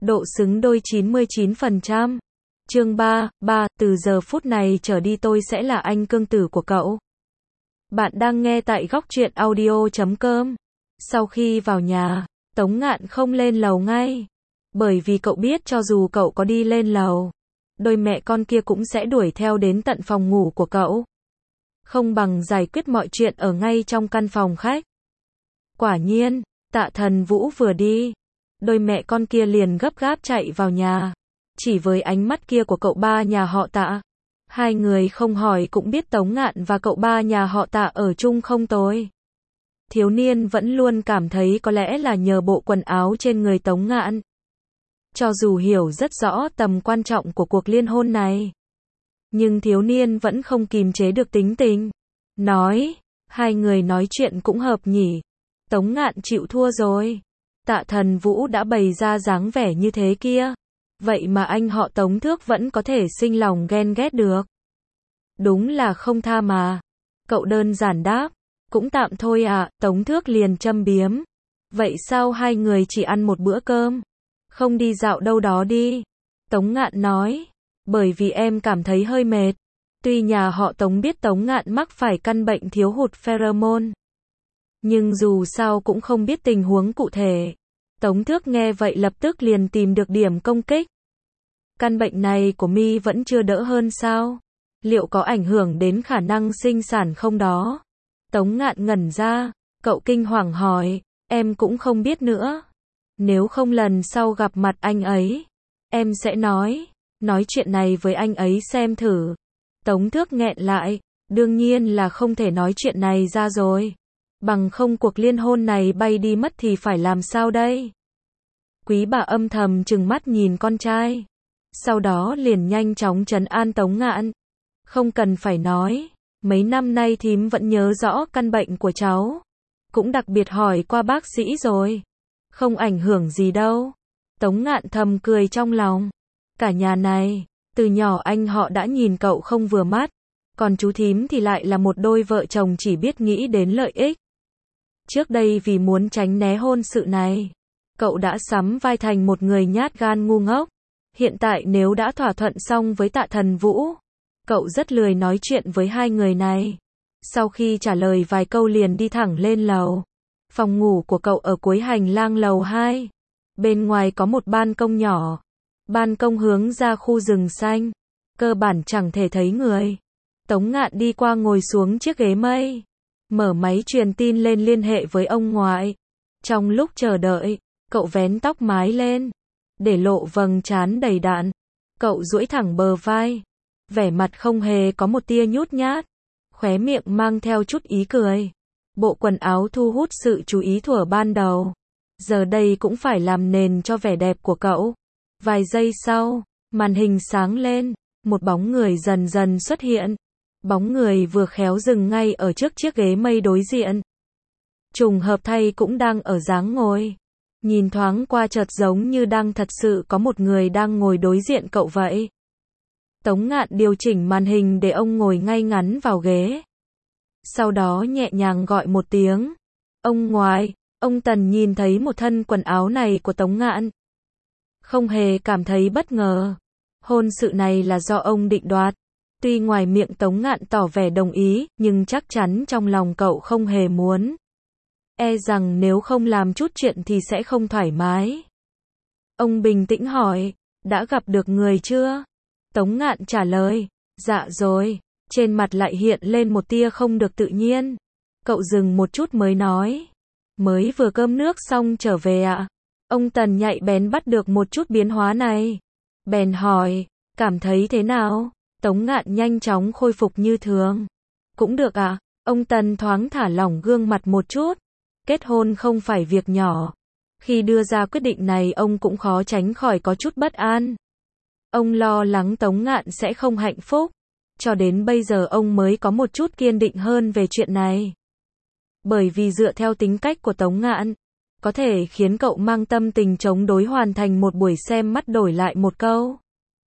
độ xứng đôi 99%. Chương 3, từ giờ phút này trở đi tôi sẽ là anh cương tử của cậu. Bạn đang nghe tại góc truyện audio.com. Sau khi vào nhà, Tống Ngạn không lên lầu ngay. Bởi vì cậu biết cho dù cậu có đi lên lầu, đôi mẹ con kia cũng sẽ đuổi theo đến tận phòng ngủ của cậu. Không bằng giải quyết mọi chuyện ở ngay trong căn phòng khách. Quả nhiên, Tạ Thần Vũ vừa đi, đôi mẹ con kia liền gấp gáp chạy vào nhà. Chỉ với ánh mắt kia của cậu ba nhà họ Tạ, hai người không hỏi cũng biết Tống Ngạn và cậu ba nhà họ Tạ ở chung không tồi. Thiếu niên vẫn luôn cảm thấy có lẽ là nhờ bộ quần áo trên người Tống Ngạn. Cho dù hiểu rất rõ tầm quan trọng của cuộc liên hôn này, nhưng thiếu niên vẫn không kìm chế được tính tình. Nói, hai người nói chuyện cũng hợp nhỉ. Tống Ngạn chịu thua rồi. Tạ Thần Vũ đã bày ra dáng vẻ như thế kia. Vậy mà anh họ Tống Thước vẫn có thể sinh lòng ghen ghét được. Đúng là không tha mà. Cậu đơn giản đáp, cũng tạm thôi ạ. Tống Thước liền châm biếm. Vậy sao hai người chỉ ăn một bữa cơm? Không đi dạo đâu đó đi. Tống Ngạn nói, bởi vì em cảm thấy hơi mệt. Tuy nhà họ Tống biết Tống Ngạn mắc phải căn bệnh thiếu hụt pheromone, nhưng dù sao cũng không biết tình huống cụ thể. Tống Thước nghe vậy lập tức liền tìm được điểm công kích. Căn bệnh này của mi vẫn chưa đỡ hơn sao? Liệu có ảnh hưởng đến khả năng sinh sản không đó? Tống Ngạn ngẩn ra, cậu kinh hoàng hỏi, em cũng không biết nữa. Nếu không lần sau gặp mặt anh ấy, em sẽ nói chuyện này với anh ấy xem thử. Tống Thước nghẹn lại, đương nhiên là không thể nói chuyện này ra rồi. Bằng không cuộc liên hôn này bay đi mất thì phải làm sao đây? Quý bà âm thầm trừng mắt nhìn con trai. Sau đó liền nhanh chóng trấn an Tống Ngạn. Không cần phải nói, mấy năm nay thím vẫn nhớ rõ căn bệnh của cháu. Cũng đặc biệt hỏi qua bác sĩ rồi. Không ảnh hưởng gì đâu. Tống Ngạn thầm cười trong lòng. Cả nhà này, từ nhỏ anh họ đã nhìn cậu không vừa mắt. Còn chú thím thì lại là một đôi vợ chồng chỉ biết nghĩ đến lợi ích. Trước đây vì muốn tránh né hôn sự này, cậu đã sắm vai thành một người nhát gan ngu ngốc. Hiện tại nếu đã thỏa thuận xong với Tạ Thần Vũ, cậu rất lười nói chuyện với hai người này. Sau khi trả lời vài câu liền đi thẳng lên lầu. Phòng ngủ của cậu ở cuối hành lang lầu 2. Bên ngoài có một ban công nhỏ. Ban công hướng ra khu rừng xanh. Cơ bản chẳng thể thấy người. Tống Ngạn đi qua ngồi xuống chiếc ghế mây. Mở máy truyền tin lên liên hệ với ông ngoại. Trong lúc chờ đợi, cậu vén tóc mái lên, để lộ vầng trán đầy đặn. Cậu duỗi thẳng bờ vai, vẻ mặt không hề có một tia nhút nhát, khóe miệng mang theo chút ý cười. Bộ quần áo thu hút sự chú ý thuở ban đầu, giờ đây cũng phải làm nền cho vẻ đẹp của cậu. Vài giây sau, màn hình sáng lên, một bóng người dần dần xuất hiện. Bóng người vừa khéo dừng ngay ở trước chiếc ghế mây đối diện. Trùng hợp thay cũng đang ở dáng ngồi. Nhìn thoáng qua chợt giống như đang thật sự có một người đang ngồi đối diện cậu vậy. Tống Ngạn điều chỉnh màn hình để ông ngồi ngay ngắn vào ghế. Sau đó nhẹ nhàng gọi một tiếng. Ông ngoại, ông Tần nhìn thấy một thân quần áo này của Tống Ngạn. Không hề cảm thấy bất ngờ. Hôn sự này là do ông định đoạt. Tuy ngoài miệng Tống Ngạn tỏ vẻ đồng ý, nhưng chắc chắn trong lòng cậu không hề muốn. E rằng nếu không làm chút chuyện thì sẽ không thoải mái. Ông bình tĩnh hỏi, đã gặp được người chưa? Tống Ngạn trả lời, dạ rồi. Trên mặt lại hiện lên một tia không được tự nhiên. Cậu dừng một chút mới nói, mới vừa cơm nước xong trở về ạ. Ông Tần nhạy bén bắt được một chút biến hóa này. Bèn hỏi, cảm thấy thế nào? Tống Ngạn nhanh chóng khôi phục như thường. Cũng được ạ. Ông Tần thoáng thả lỏng gương mặt một chút. Kết hôn không phải việc nhỏ. Khi đưa ra quyết định này ông cũng khó tránh khỏi có chút bất an. Ông lo lắng Tống Ngạn sẽ không hạnh phúc. Cho đến bây giờ ông mới có một chút kiên định hơn về chuyện này. Bởi vì dựa theo tính cách của Tống Ngạn, có thể khiến cậu mang tâm tình chống đối hoàn thành một buổi xem mắt đổi lại một câu.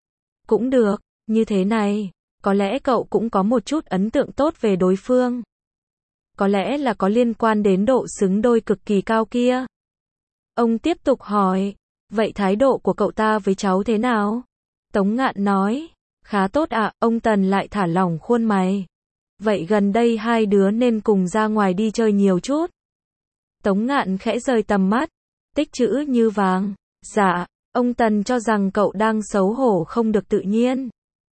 Cũng được, như thế này, có lẽ cậu cũng có một chút ấn tượng tốt về đối phương. Có lẽ là có liên quan đến độ xứng đôi cực kỳ cao kia. Ông tiếp tục hỏi, Vậy thái độ của cậu ta với cháu thế nào? Tống Ngạn nói, khá tốt ạ, ông Tần lại thả lỏng khuôn mày. Vậy gần đây hai đứa nên cùng ra ngoài đi chơi nhiều chút. Tống Ngạn khẽ rời tầm mắt, tích chữ như vàng. Dạ, ông Tần cho rằng cậu đang xấu hổ không được tự nhiên.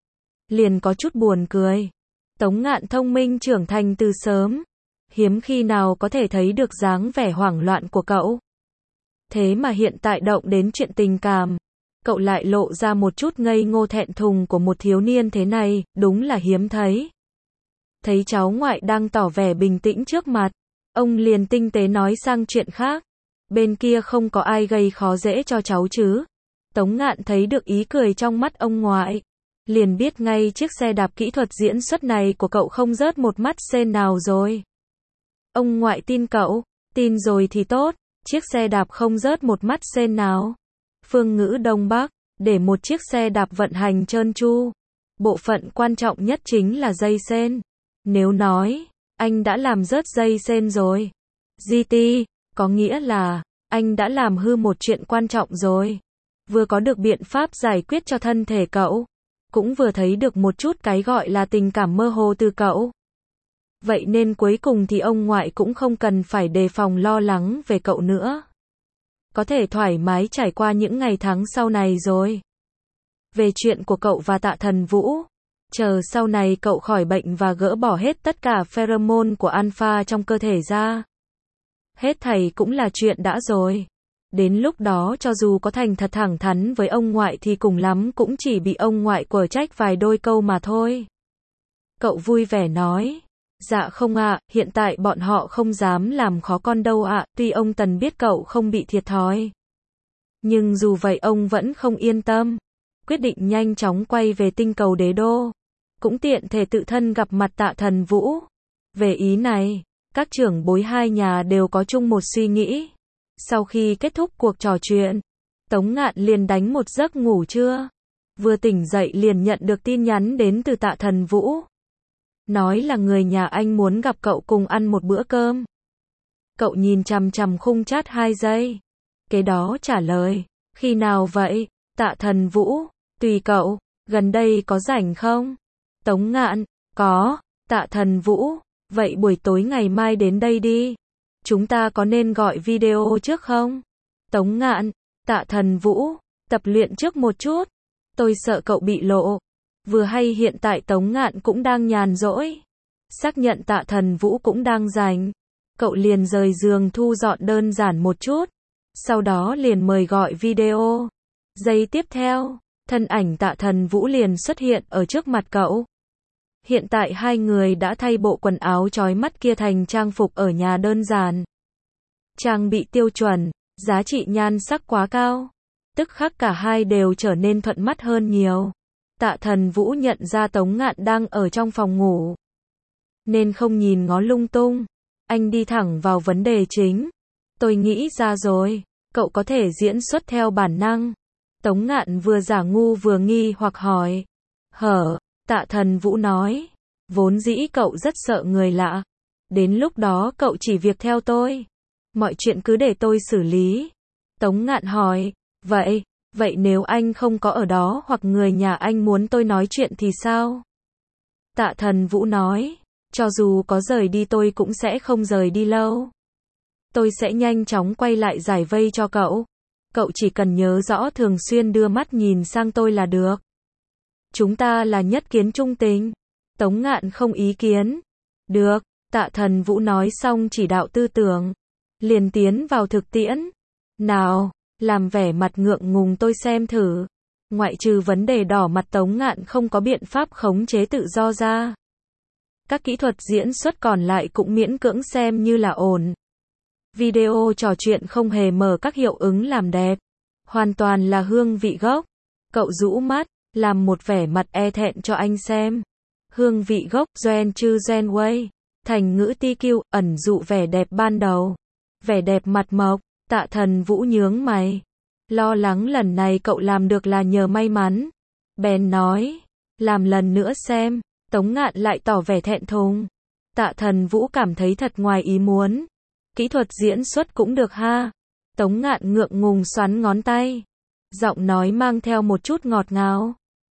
Liền có chút buồn cười. Tống Ngạn thông minh trưởng thành từ sớm. Hiếm khi nào có thể thấy được dáng vẻ hoảng loạn của cậu. Thế mà hiện tại động đến chuyện tình cảm. Cậu lại lộ ra một chút ngây ngô thẹn thùng của một thiếu niên thế này, đúng là hiếm thấy. Thấy cháu ngoại đang tỏ vẻ bình tĩnh trước mặt, ông liền tinh tế nói sang chuyện khác. Bên kia không có ai gây khó dễ cho cháu chứ. Tống Ngạn thấy được ý cười trong mắt ông ngoại. Liền biết ngay chiếc xe đạp kỹ thuật diễn xuất này của cậu không rớt một mắt sen nào rồi. Ông ngoại tin cậu, tin rồi thì tốt, chiếc xe đạp không rớt một mắt sen nào. Phương ngữ Đông Bắc, để một chiếc xe đạp vận hành trơn tru. Bộ phận quan trọng nhất chính là dây sên. Nếu nói, anh đã làm rớt dây sên rồi. GT, có nghĩa là, anh đã làm hư một chuyện quan trọng rồi. Vừa có được biện pháp giải quyết cho thân thể cậu, cũng vừa thấy được một chút cái gọi là tình cảm mơ hồ từ cậu. Vậy nên cuối cùng thì ông ngoại cũng không cần phải đề phòng lo lắng về cậu nữa. Có thể thoải mái trải qua những ngày tháng sau này rồi. Về chuyện của cậu và Tạ Thần Vũ, chờ sau này cậu khỏi bệnh và gỡ bỏ hết tất cả pheromone của alpha trong cơ thể ra. Hết thảy cũng là chuyện đã rồi. Đến lúc đó cho dù có thành thật thẳng thắn với ông ngoại thì cùng lắm cũng chỉ bị ông ngoại quở trách vài đôi câu mà thôi. Cậu vui vẻ nói. Dạ không ạ, hiện tại bọn họ không dám làm khó con đâu ạ, tuy ông Tần biết cậu không bị thiệt thòi. Nhưng dù vậy ông vẫn không yên tâm. Quyết định nhanh chóng quay về tinh cầu đế đô. Cũng tiện thể tự thân gặp mặt Tạ Thần Vũ. Về ý này, các trưởng bối hai nhà đều có chung một suy nghĩ. Sau khi kết thúc cuộc trò chuyện, Tống Ngạn liền đánh một giấc ngủ trưa. Vừa tỉnh dậy liền nhận được tin nhắn đến từ Tạ Thần Vũ. Nói là người nhà anh muốn gặp cậu cùng ăn một bữa cơm. Cậu nhìn chằm chằm khung chat 2 giây. Kế đó trả lời, khi nào vậy? Tạ Thần Vũ, tùy cậu, gần đây có rảnh không? Tống Ngạn, có. Tạ Thần Vũ, vậy buổi tối ngày mai đến đây đi. Chúng ta có nên gọi video trước không? Tống Ngạn, Tạ Thần Vũ, tập luyện trước một chút. Tôi sợ cậu bị lộ. Vừa hay hiện tại Tống Ngạn cũng đang nhàn rỗi. Xác nhận Tạ Thần Vũ cũng đang rảnh. Cậu liền rời giường thu dọn đơn giản một chút. Sau đó liền mời gọi video. Giây tiếp theo, thân ảnh Tạ Thần Vũ liền xuất hiện ở trước mặt cậu. Hiện tại hai người đã thay bộ quần áo chói mắt kia thành trang phục ở nhà đơn giản. Trang bị tiêu chuẩn, giá trị nhan sắc quá cao. Tức khắc cả hai đều trở nên thuận mắt hơn nhiều. Tạ Thần Vũ nhận ra Tống Ngạn đang ở trong phòng ngủ. Nên không nhìn ngó lung tung. Anh đi thẳng vào vấn đề chính. Tôi nghĩ ra rồi, cậu có thể diễn xuất theo bản năng. Tống Ngạn vừa giả ngu vừa nghi hoặc hỏi. Hở, Tạ Thần Vũ nói. Vốn dĩ cậu rất sợ người lạ. Đến lúc đó cậu chỉ việc theo tôi. Mọi chuyện cứ để tôi xử lý. Tống Ngạn hỏi. Vậy nếu anh không có ở đó hoặc người nhà anh muốn tôi nói chuyện thì sao? Tạ Thần Vũ nói. Cho dù có rời đi tôi cũng sẽ không rời đi lâu. Tôi sẽ nhanh chóng quay lại giải vây cho cậu. Cậu chỉ cần nhớ rõ thường xuyên đưa mắt nhìn sang tôi là được. Chúng ta là nhất kiến trung tình. Tống Ngạn không ý kiến. Được, Tạ Thần Vũ nói xong chỉ đạo tư tưởng. Liền tiến vào thực tiễn. Nào, làm vẻ mặt ngượng ngùng tôi xem thử. Ngoại trừ vấn đề đỏ mặt Tống Ngạn không có biện pháp khống chế tự do ra. Các kỹ thuật diễn xuất còn lại cũng miễn cưỡng xem như là ổn. Video trò chuyện không hề mở các hiệu ứng làm đẹp. Hoàn toàn là hương vị gốc. Cậu rũ mắt, làm một vẻ mặt e thẹn cho anh xem. Hương vị gốc, Gen Chư Gen Wei. Thành ngữ TQ, ẩn dụ vẻ đẹp ban đầu. Vẻ đẹp mặt mộc, Tạ Thần Vũ nhướng mày. Lo lắng lần này cậu làm được là nhờ may mắn. Bèn nói, làm lần nữa xem. Tống Ngạn lại tỏ vẻ thẹn thùng. Tạ Thần Vũ cảm thấy thật ngoài ý muốn. Kỹ thuật diễn xuất cũng được ha. Tống Ngạn ngượng ngùng xoắn ngón tay. Giọng nói mang theo một chút ngọt ngào.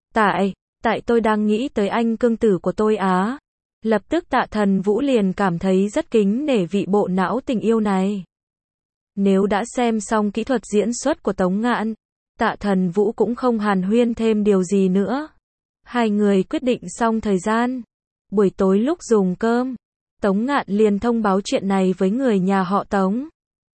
Tại tôi đang nghĩ tới anh cương tử của tôi á. Lập tức Tạ Thần Vũ liền cảm thấy rất kính nể vị bộ não tình yêu này. Nếu đã xem xong kỹ thuật diễn xuất của Tống Ngạn, Tạ Thần Vũ cũng không hàn huyên thêm điều gì nữa. Hai người quyết định xong thời gian. Buổi tối lúc dùng cơm, Tống Ngạn liền thông báo chuyện này với người nhà họ Tống.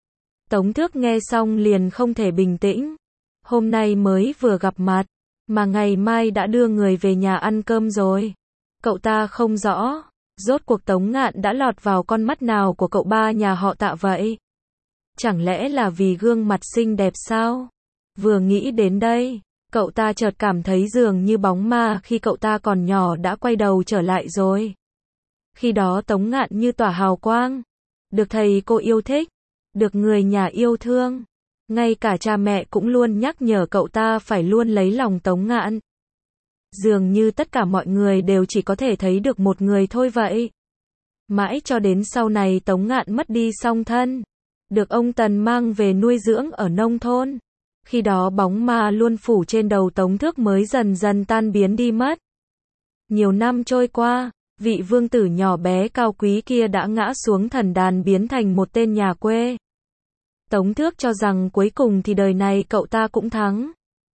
Tống Thước nghe xong liền không thể bình tĩnh. Hôm nay mới vừa gặp mặt, mà ngày mai đã đưa người về nhà ăn cơm rồi. Cậu ta không rõ, rốt cuộc Tống Ngạn đã lọt vào con mắt nào của cậu ba nhà họ Tạ vậy? Chẳng lẽ là vì gương mặt xinh đẹp sao? Vừa nghĩ đến đây, cậu ta chợt cảm thấy dường như bóng ma khi cậu ta còn nhỏ đã quay đầu trở lại rồi. Khi đó Tống Ngạn như tỏa hào quang, được thầy cô yêu thích, được người nhà yêu thương. Ngay cả cha mẹ cũng luôn nhắc nhở cậu ta phải luôn lấy lòng Tống Ngạn. Dường như tất cả mọi người đều chỉ có thể thấy được một người thôi vậy. Mãi cho đến sau này Tống Ngạn mất đi song thân, được ông Tần mang về nuôi dưỡng ở nông thôn. Khi đó bóng ma luôn phủ trên đầu Tống Thước mới dần dần tan biến đi mất. Nhiều năm trôi qua, vị vương tử nhỏ bé cao quý kia đã ngã xuống thần đàn biến thành một tên nhà quê. Tống Thước cho rằng cuối cùng thì đời này cậu ta cũng thắng.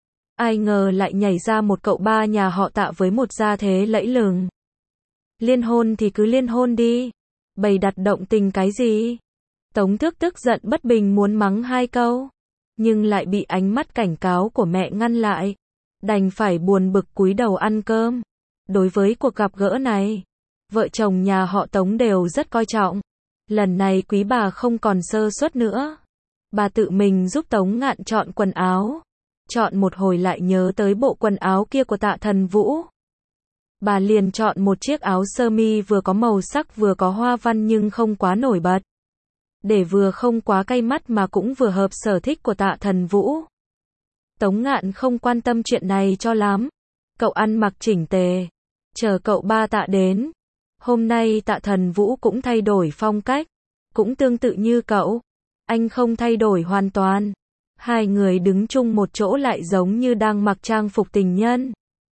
Ai ngờ lại nhảy ra một cậu ba nhà họ Tạ với một gia thế lẫy lừng. Liên hôn thì cứ liên hôn đi. Bày đặt động tình cái gì? Tống Thước tức giận bất bình muốn mắng hai câu, nhưng lại bị ánh mắt cảnh cáo của mẹ ngăn lại. Đành phải buồn bực cúi đầu ăn cơm. Đối với cuộc gặp gỡ này, vợ chồng nhà họ Tống đều rất coi trọng. Lần này quý bà không còn sơ suất nữa. Bà tự mình giúp Tống Ngạn chọn quần áo. Chọn một hồi lại nhớ tới bộ quần áo kia của Tạ Thần Vũ. Bà liền chọn một chiếc áo sơ mi vừa có màu sắc vừa có hoa văn nhưng không quá nổi bật. Để vừa không quá cay mắt mà cũng vừa hợp sở thích của Tạ Thần Vũ. Tống Ngạn không quan tâm chuyện này cho lắm. Cậu ăn mặc chỉnh tề. Chờ cậu ba Tạ đến. Hôm nay Tạ Thần Vũ cũng thay đổi phong cách. Cũng tương tự như cậu. Anh không thay đổi hoàn toàn. Hai người đứng chung một chỗ lại giống như đang mặc trang phục tình nhân.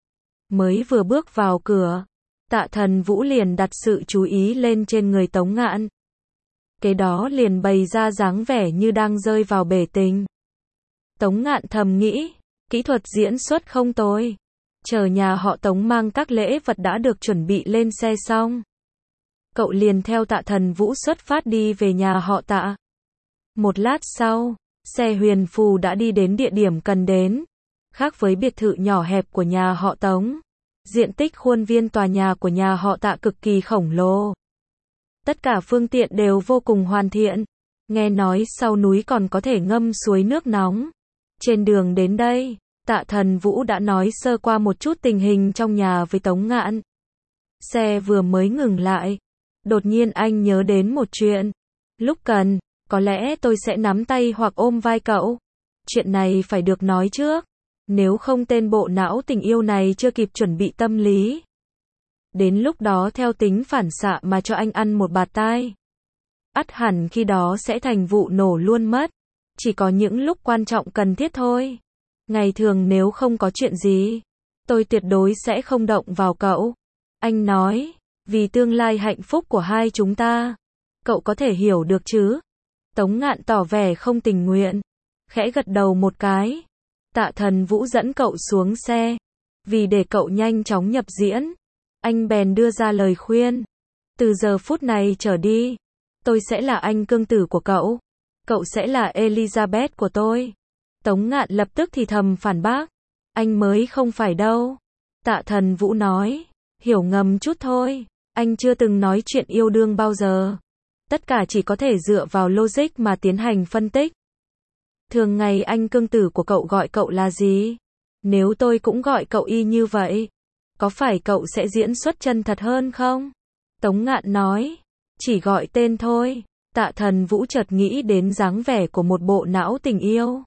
Mới vừa bước vào cửa, Tạ Thần Vũ liền đặt sự chú ý lên trên người Tống Ngạn. Kế đó liền bày ra dáng vẻ như đang rơi vào bể tình. Tống Ngạn thầm nghĩ, kỹ thuật diễn xuất không tồi. Chờ nhà họ Tống mang các lễ vật đã được chuẩn bị lên xe xong, cậu liền theo Tạ Thần Vũ xuất phát đi về nhà họ Tạ. Một lát sau, xe huyền phù đã đi đến địa điểm cần đến. Khác với biệt thự nhỏ hẹp của nhà họ Tống, diện tích khuôn viên tòa nhà của nhà họ Tạ cực kỳ khổng lồ. Tất cả phương tiện đều vô cùng hoàn thiện. Nghe nói sau núi còn có thể ngâm suối nước nóng. Trên đường đến đây, Tạ Thần Vũ đã nói sơ qua một chút tình hình trong nhà với Tống Ngạn. Xe vừa mới ngừng lại, đột nhiên anh nhớ đến một chuyện. Lúc cần, có lẽ tôi sẽ nắm tay hoặc ôm vai cậu. Chuyện này phải được nói trước. Nếu không tên bộ não tình yêu này chưa kịp chuẩn bị tâm lý. Đến lúc đó theo tính phản xạ mà cho anh ăn một bạt tai. Ắt hẳn khi đó sẽ thành vụ nổ luôn mất. Chỉ có những lúc quan trọng cần thiết thôi. Ngày thường nếu không có chuyện gì, tôi tuyệt đối sẽ không động vào cậu. Anh nói, vì tương lai hạnh phúc của hai chúng ta. Cậu có thể hiểu được chứ? Tống Ngạn tỏ vẻ không tình nguyện. Khẽ gật đầu một cái. Tạ Thần Vũ dẫn cậu xuống xe. Vì để cậu nhanh chóng nhập diễn, anh bèn đưa ra lời khuyên. Từ giờ phút này trở đi, tôi sẽ là anh cương tử của cậu. Cậu sẽ là Elizabeth của tôi. Tống Ngạn lập tức thì thầm phản bác. Anh mới không phải đâu. Tạ Thần Vũ nói. Hiểu ngầm chút thôi. Anh chưa từng nói chuyện yêu đương bao giờ. Tất cả chỉ có thể dựa vào logic mà tiến hành phân tích. Thường ngày anh cương tử của cậu gọi cậu là gì? Nếu tôi cũng gọi cậu y như vậy, có phải cậu sẽ diễn xuất chân thật hơn không? Tống Ngạn nói. Chỉ gọi tên thôi. Tạ Thần Vũ chợt nghĩ đến dáng vẻ của một bộ não tình yêu.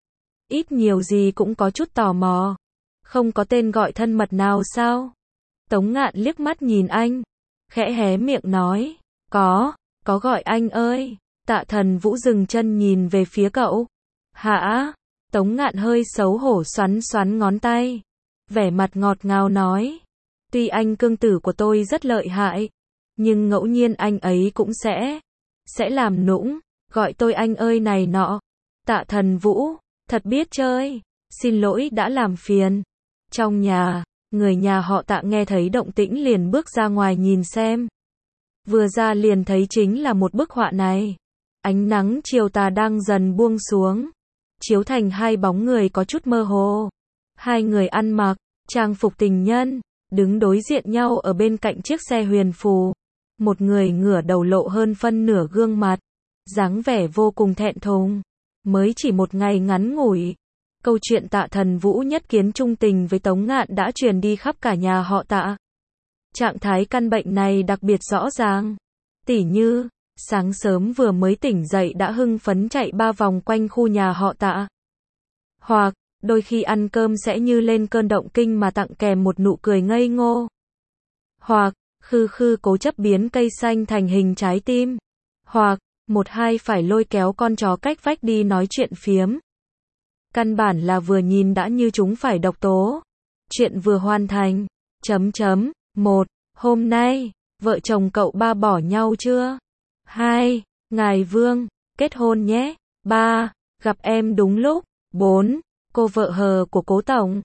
Ít nhiều gì cũng có chút tò mò. Không có tên gọi thân mật nào sao? Tống Ngạn liếc mắt nhìn anh. Khẽ hé miệng nói. Có gọi anh ơi. Tạ Thần Vũ dừng chân nhìn về phía cậu. Hả? Tống Ngạn hơi xấu hổ xoắn xoắn ngón tay. Vẻ mặt ngọt ngào nói. Tuy anh cương tử của tôi rất lợi hại, nhưng ngẫu nhiên anh ấy cũng sẽ làm nũng, gọi tôi anh ơi này nọ. Tạ Thần Vũ, thật biết chơi, xin lỗi đã làm phiền. Trong nhà, người nhà họ Tạ nghe thấy động tĩnh liền bước ra ngoài nhìn xem. Vừa ra liền thấy chính là một bức họa này. Ánh nắng chiều tà đang dần buông xuống, chiếu thành hai bóng người có chút mơ hồ. Hai người ăn mặc trang phục tình nhân, đứng đối diện nhau ở bên cạnh chiếc xe huyền phù. Một người ngửa đầu lộ hơn phân nửa gương mặt, dáng vẻ vô cùng thẹn thùng. Mới chỉ một ngày ngắn ngủi, câu chuyện Tạ Thần Vũ nhất kiến trung tình với Tống Ngạn đã truyền đi khắp cả nhà họ Tạ. Trạng thái căn bệnh này đặc biệt rõ ràng. Tỉ như, sáng sớm vừa mới tỉnh dậy đã hưng phấn chạy 3 vòng quanh khu nhà họ Tạ. Hoặc, đôi khi ăn cơm sẽ như lên cơn động kinh mà tặng kèm một nụ cười ngây ngô. Hoặc, khư khư cố chấp biến cây xanh thành hình trái tim. Hoặc, một hai phải lôi kéo con chó cách vách đi nói chuyện phiếm. Căn bản là vừa nhìn đã như chúng phải độc tố. Chuyện vừa hoàn thành. 1. Hôm nay, vợ chồng cậu ba bỏ nhau chưa? 2. Ngài Vương, kết hôn nhé. 3. Gặp em đúng lúc. 4. Cô vợ hờ của cố tổng.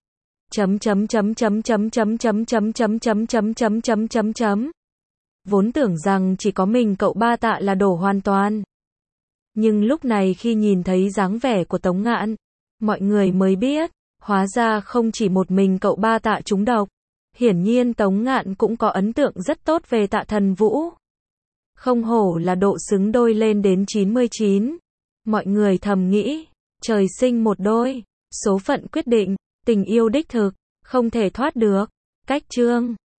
Vốn tưởng rằng chỉ có mình cậu ba Tạ là đổ hoàn toàn. Nhưng lúc này khi nhìn thấy dáng vẻ của Tống Ngạn, mọi người mới biết, hóa ra không chỉ một mình cậu ba Tạ trúng độc. Hiển nhiên Tống Ngạn cũng có ấn tượng rất tốt về Tạ Thần Vũ. Không hổ là độ xứng đôi lên đến 99. Mọi người thầm nghĩ, trời sinh một đôi, số phận quyết định, tình yêu đích thực, không thể thoát được. Cách chương